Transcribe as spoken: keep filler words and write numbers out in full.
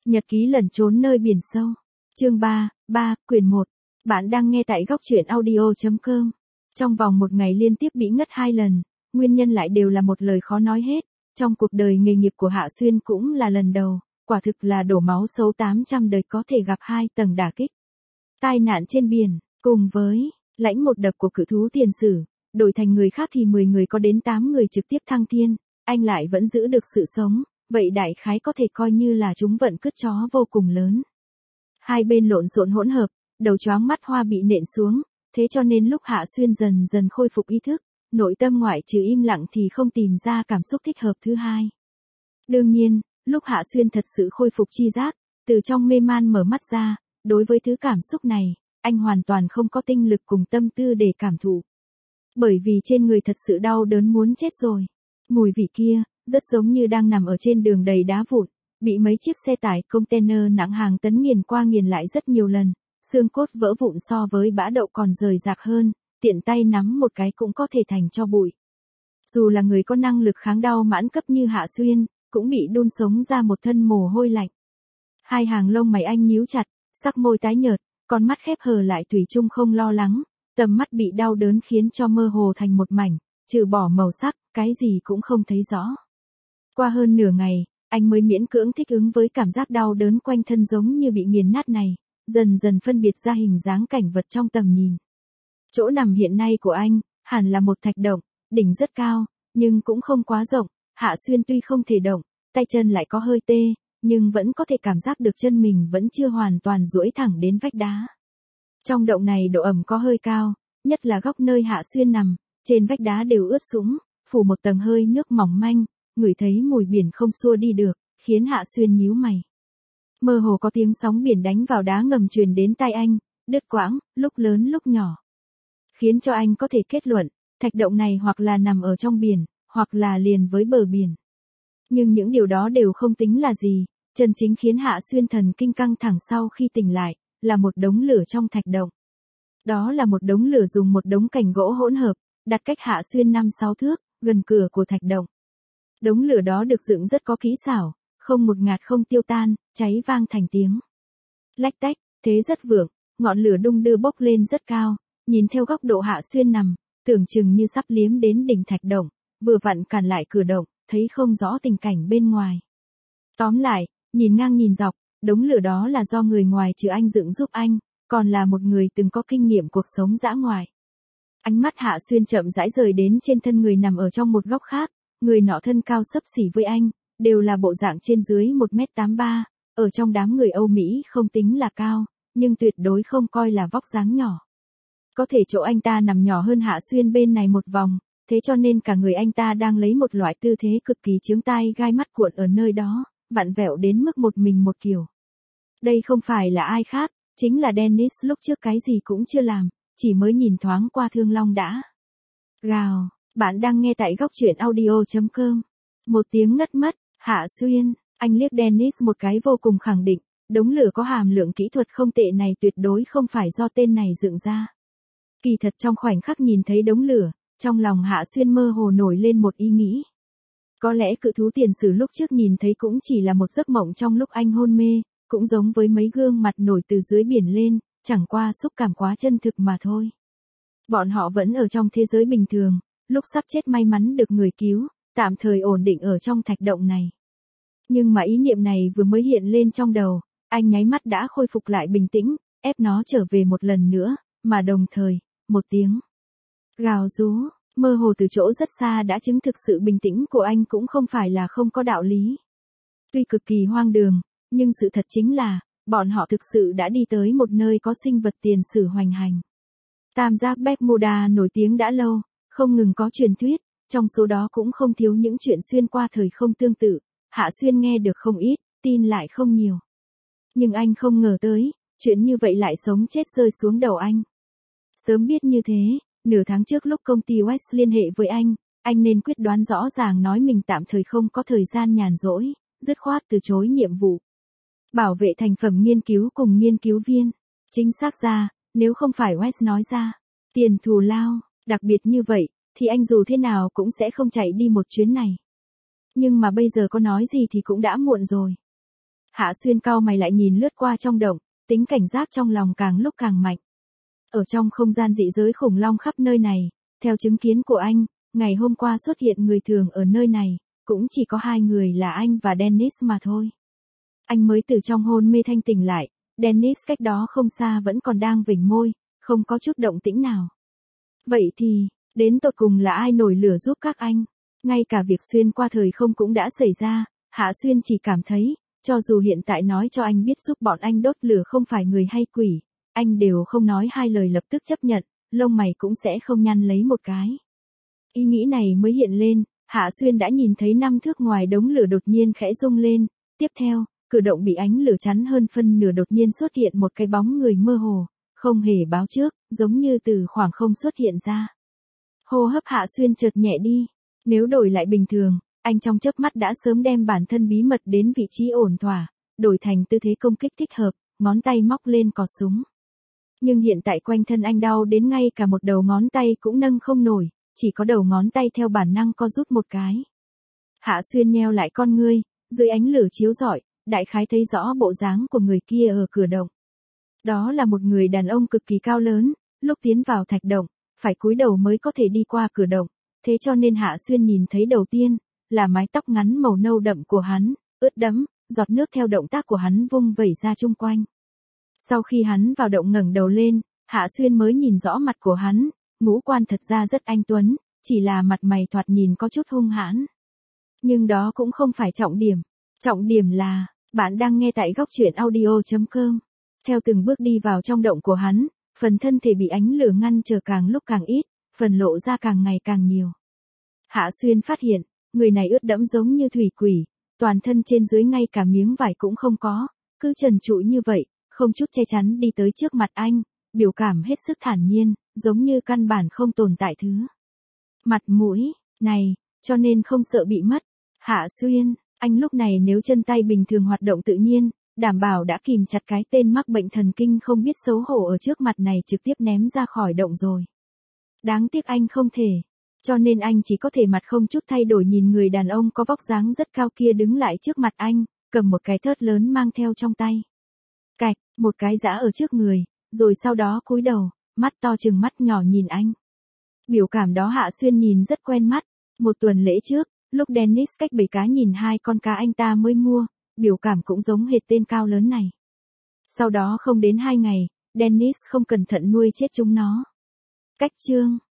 Nhật ký lẩn trốn nơi biển sâu. Chương ba, ba, quyển một. Bạn đang nghe tại góc truyện audio chấm com. Trong vòng một ngày liên tiếp bị ngất hai lần, nguyên nhân lại đều là một lời khó nói hết. Trong cuộc đời nghề nghiệp của Hạ Xuyên cũng là lần đầu, quả thực là đổ máu xấu tám trăm đời có thể gặp hai tầng đả kích. Tai nạn trên biển, cùng với lãnh một đập của cự thú tiền sử, đổi thành người khác thì mười người có đến tám người trực tiếp thăng thiên, anh lại vẫn giữ được sự sống. Vậy đại khái có thể coi như là chúng vận cứt chó vô cùng lớn. Hai bên lộn xộn hỗn hợp, đầu choáng mắt hoa bị nện xuống, thế cho nên lúc Hạ Xuyên dần dần khôi phục ý thức, nội tâm ngoại trừ im lặng thì không tìm ra cảm xúc thích hợp thứ hai. Đương nhiên, lúc Hạ Xuyên thật sự khôi phục chi giác, từ trong mê man mở mắt ra, đối với thứ cảm xúc này, anh hoàn toàn không có tinh lực cùng tâm tư để cảm thụ. Bởi vì trên người thật sự đau đớn muốn chết rồi. Mùi vị kia, rất giống như đang nằm ở trên đường đầy đá vụn, bị mấy chiếc xe tải container nặng hàng tấn nghiền qua nghiền lại rất nhiều lần, xương cốt vỡ vụn so với bã đậu còn rời rạc hơn, tiện tay nắm một cái cũng có thể thành tro bụi. Dù là người có năng lực kháng đau mãn cấp như Hạ Xuyên, cũng bị đun sống ra một thân mồ hôi lạnh. Hai hàng lông mày anh nhíu chặt, sắc môi tái nhợt, con mắt khép hờ lại thủy chung không lo lắng, tầm mắt bị đau đớn khiến cho mơ hồ thành một mảnh, trừ bỏ màu sắc, cái gì cũng không thấy rõ. Qua hơn nửa ngày, anh mới miễn cưỡng thích ứng với cảm giác đau đớn quanh thân giống như bị nghiền nát này, dần dần phân biệt ra hình dáng cảnh vật trong tầm nhìn. Chỗ nằm hiện nay của anh, hẳn là một thạch động, đỉnh rất cao, nhưng cũng không quá rộng. Hạ Xuyên tuy không thể động, tay chân lại có hơi tê, nhưng vẫn có thể cảm giác được chân mình vẫn chưa hoàn toàn duỗi thẳng đến vách đá. Trong động này độ ẩm có hơi cao, nhất là góc nơi Hạ Xuyên nằm, trên vách đá đều ướt sũng, phủ một tầng hơi nước mỏng manh, ngửi thấy mùi biển không xua đi được, khiến Hạ Xuyên nhíu mày. Mơ hồ có tiếng sóng biển đánh vào đá ngầm truyền đến tai anh, đứt quãng, lúc lớn lúc nhỏ. Khiến cho anh có thể kết luận, thạch động này hoặc là nằm ở trong biển, hoặc là liền với bờ biển. Nhưng những điều đó đều không tính là gì, chân chính khiến Hạ Xuyên thần kinh căng thẳng sau khi tỉnh lại, là một đống lửa trong thạch động. Đó là một đống lửa dùng một đống cành gỗ hỗn hợp, đặt cách Hạ Xuyên năm sáu thước, gần cửa của thạch động. Đống lửa đó được dựng rất có kỹ xảo, không một ngạt không tiêu tan, cháy vang thành tiếng lách tách, thế rất vượng, ngọn lửa đung đưa bốc lên rất cao, nhìn theo góc độ Hạ Xuyên nằm, tưởng chừng như sắp liếm đến đỉnh thạch động, vừa vặn cản lại cửa động, thấy không rõ tình cảnh bên ngoài. Tóm lại, nhìn ngang nhìn dọc, đống lửa đó là do người ngoài trừ anh dựng giúp anh, còn là một người từng có kinh nghiệm cuộc sống dã ngoại. Ánh mắt Hạ Xuyên chậm rãi rời đến trên thân người nằm ở trong một góc khác. Người nọ thân cao xấp xỉ với anh, đều là bộ dạng trên dưới một mét tám mươi ba, ở trong đám người Âu Mỹ không tính là cao, nhưng tuyệt đối không coi là vóc dáng nhỏ. Có thể chỗ anh ta nằm nhỏ hơn Hạ Xuyên bên này một vòng, thế cho nên cả người anh ta đang lấy một loại tư thế cực kỳ chướng tai gai mắt cuộn ở nơi đó, vặn vẹo đến mức một mình một kiểu. Đây không phải là ai khác, chính là Dennis lúc trước cái gì cũng chưa làm, chỉ mới nhìn thoáng qua Thương Long đã gào. Bạn đang nghe tại góc truyện audio chấm com. Một tiếng ngất mất, Hạ Xuyên, anh liếc Dennis một cái vô cùng khẳng định, đống lửa có hàm lượng kỹ thuật không tệ này tuyệt đối không phải do tên này dựng ra. Kỳ thật trong khoảnh khắc nhìn thấy đống lửa, trong lòng Hạ Xuyên mơ hồ nổi lên một ý nghĩ. Có lẽ cự thú tiền sử lúc trước nhìn thấy cũng chỉ là một giấc mộng trong lúc anh hôn mê, cũng giống với mấy gương mặt nổi từ dưới biển lên, chẳng qua xúc cảm quá chân thực mà thôi. Bọn họ vẫn ở trong thế giới bình thường. Lúc sắp chết may mắn được người cứu, tạm thời ổn định ở trong thạch động này. Nhưng mà ý niệm này vừa mới hiện lên trong đầu, anh nháy mắt đã khôi phục lại bình tĩnh, ép nó trở về một lần nữa, mà đồng thời, một tiếng gào rú, mơ hồ từ chỗ rất xa đã chứng thực sự bình tĩnh của anh cũng không phải là không có đạo lý. Tuy cực kỳ hoang đường, nhưng sự thật chính là, bọn họ thực sự đã đi tới một nơi có sinh vật tiền sử hoành hành. Tam giác Bermuda nổi tiếng đã lâu. Không ngừng có truyền thuyết, trong số đó cũng không thiếu những chuyện xuyên qua thời không tương tự, Hạ Xuyên nghe được không ít, tin lại không nhiều. Nhưng anh không ngờ tới, chuyện như vậy lại sống chết rơi xuống đầu anh. Sớm biết như thế, nửa tháng trước lúc công ty West liên hệ với anh, anh nên quyết đoán rõ ràng nói mình tạm thời không có thời gian nhàn rỗi, dứt khoát từ chối nhiệm vụ. Bảo vệ thành phẩm nghiên cứu cùng nghiên cứu viên. Chính xác ra, nếu không phải West nói ra, tiền thù lao đặc biệt như vậy, thì anh dù thế nào cũng sẽ không chạy đi một chuyến này. Nhưng mà bây giờ có nói gì thì cũng đã muộn rồi. Hạ Xuyên cau mày lại nhìn lướt qua trong động, tính cảnh giác trong lòng càng lúc càng mạnh. Ở trong không gian dị giới khủng long khắp nơi này, theo chứng kiến của anh, ngày hôm qua xuất hiện người thường ở nơi này, cũng chỉ có hai người là anh và Dennis mà thôi. Anh mới từ trong hôn mê thanh tỉnh lại, Dennis cách đó không xa vẫn còn đang vểnh môi, không có chút động tĩnh nào. Vậy thì, đến tột cùng là ai nổi lửa giúp các anh? Ngay cả việc xuyên qua thời không cũng đã xảy ra, Hạ Xuyên chỉ cảm thấy, cho dù hiện tại nói cho anh biết giúp bọn anh đốt lửa không phải người hay quỷ, anh đều không nói hai lời lập tức chấp nhận, lông mày cũng sẽ không nhăn lấy một cái. Ý nghĩ này mới hiện lên, Hạ Xuyên đã nhìn thấy năm thước ngoài đống lửa đột nhiên khẽ rung lên, tiếp theo, cửa động bị ánh lửa chắn hơn phân nửa đột nhiên xuất hiện một cái bóng người mơ hồ, không hề báo trước, giống như từ khoảng không xuất hiện ra. Hô hấp Hạ Xuyên chợt nhẹ đi, nếu đổi lại bình thường, anh trong chớp mắt đã sớm đem bản thân bí mật đến vị trí ổn thỏa, đổi thành tư thế công kích thích hợp, ngón tay móc lên cò súng. Nhưng hiện tại quanh thân anh đau đến ngay cả một đầu ngón tay cũng nâng không nổi, chỉ có đầu ngón tay theo bản năng co rút một cái. Hạ Xuyên nheo lại con ngươi, dưới ánh lửa chiếu rọi, đại khái thấy rõ bộ dáng của người kia ở cửa động. Đó là một người đàn ông cực kỳ cao lớn, lúc tiến vào thạch động, phải cúi đầu mới có thể đi qua cửa động, thế cho nên Hạ Xuyên nhìn thấy đầu tiên, là mái tóc ngắn màu nâu đậm của hắn, ướt đẫm, giọt nước theo động tác của hắn vung vẩy ra chung quanh. Sau khi hắn vào động ngẩng đầu lên, Hạ Xuyên mới nhìn rõ mặt của hắn, ngũ quan thật ra rất anh tuấn, chỉ là mặt mày thoạt nhìn có chút hung hãn. Nhưng đó cũng không phải trọng điểm, trọng điểm là, bạn đang nghe tại góc truyện audio chấm com. Theo từng bước đi vào trong động của hắn, phần thân thể bị ánh lửa ngăn trở càng lúc càng ít, phần lộ ra càng ngày càng nhiều. Hạ Xuyên phát hiện, người này ướt đẫm giống như thủy quỷ, toàn thân trên dưới ngay cả miếng vải cũng không có, cứ trần trụi như vậy, không chút che chắn đi tới trước mặt anh, biểu cảm hết sức thản nhiên, giống như căn bản không tồn tại thứ. Mặt mũi, này, cho nên không sợ bị mất. Hạ Xuyên, anh lúc này nếu chân tay bình thường hoạt động tự nhiên, đảm bảo đã kìm chặt cái tên mắc bệnh thần kinh không biết xấu hổ ở trước mặt này trực tiếp ném ra khỏi động rồi. Đáng tiếc anh không thể. Cho nên anh chỉ có thể mặt không chút thay đổi nhìn người đàn ông có vóc dáng rất cao kia đứng lại trước mặt anh, cầm một cái thớt lớn mang theo trong tay. Cạch, một cái giã ở trước người, rồi sau đó cúi đầu, mắt to chừng mắt nhỏ nhìn anh. Biểu cảm đó Hạ Xuyên nhìn rất quen mắt. Một tuần lễ trước, lúc Dennis cách bể cá nhìn hai con cá anh ta mới mua, biểu cảm cũng giống hệt tên cao lớn này. Sau đó không đến hai ngày, Dennis không cẩn thận nuôi chết chúng nó. Cách chương